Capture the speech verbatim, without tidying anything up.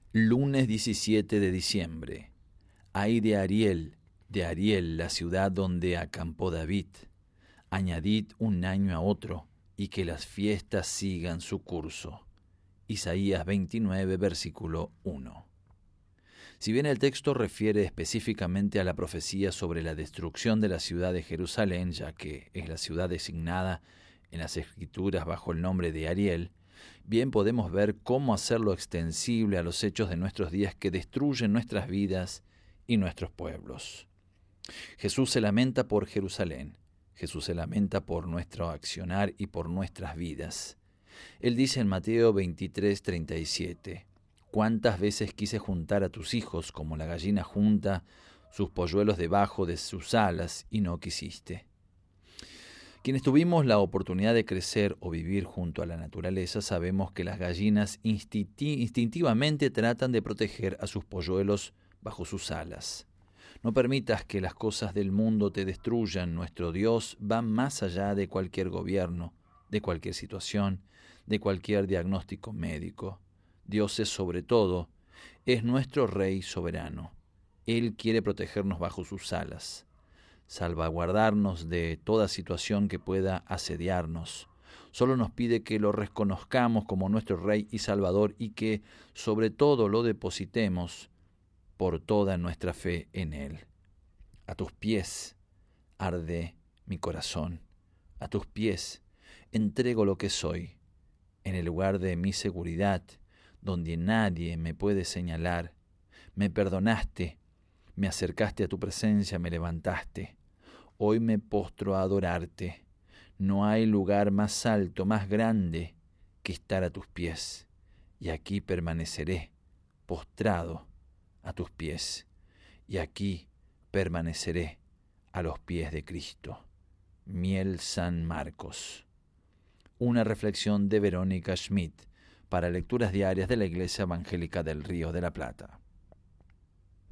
Lunes diecisiete de diciembre. Ay de Ariel, de Ariel, la ciudad donde acampó David. Añadid un año a otro, y que las fiestas sigan su curso. Isaías veintinueve, versículo uno. Si bien el texto refiere específicamente a la profecía sobre la destrucción de la ciudad de Jerusalén, ya que es la ciudad designada en las Escrituras bajo el nombre de Ariel, bien podemos ver cómo hacerlo extensible a los hechos de nuestros días que destruyen nuestras vidas y nuestros pueblos. Jesús se lamenta por Jerusalén. Jesús se lamenta por nuestro accionar y por nuestras vidas. Él dice en Mateo veintitrés, treinta y siete, «¿Cuántas veces quise juntar a tus hijos como la gallina junta sus polluelos debajo de sus alas y no quisiste?» Quienes tuvimos la oportunidad de crecer o vivir junto a la naturaleza sabemos que las gallinas instinti- instintivamente tratan de proteger a sus polluelos bajo sus alas. No permitas que las cosas del mundo te destruyan. Nuestro Dios va más allá de cualquier gobierno, de cualquier situación, de cualquier diagnóstico médico. Dios es sobre todo, es nuestro Rey soberano. Él quiere protegernos bajo sus alas, salvaguardarnos de toda situación que pueda asediarnos. Solo nos pide que lo reconozcamos como nuestro Rey y Salvador y que sobre todo lo depositemos por toda nuestra fe en Él. A tus pies arde mi corazón, a tus pies entrego lo que soy, en el lugar de mi seguridad, donde nadie me puede señalar. Me perdonaste, me acercaste a tu presencia, me levantaste. Hoy me postro a adorarte. No hay lugar más alto, más grande que estar a tus pies. Y aquí permaneceré, postrado a tus pies. Y aquí permaneceré a los pies de Cristo. Miel San Marcos. Una reflexión de Verónica Schmidt para Lecturas Diarias de la Iglesia Evangélica del Río de la Plata.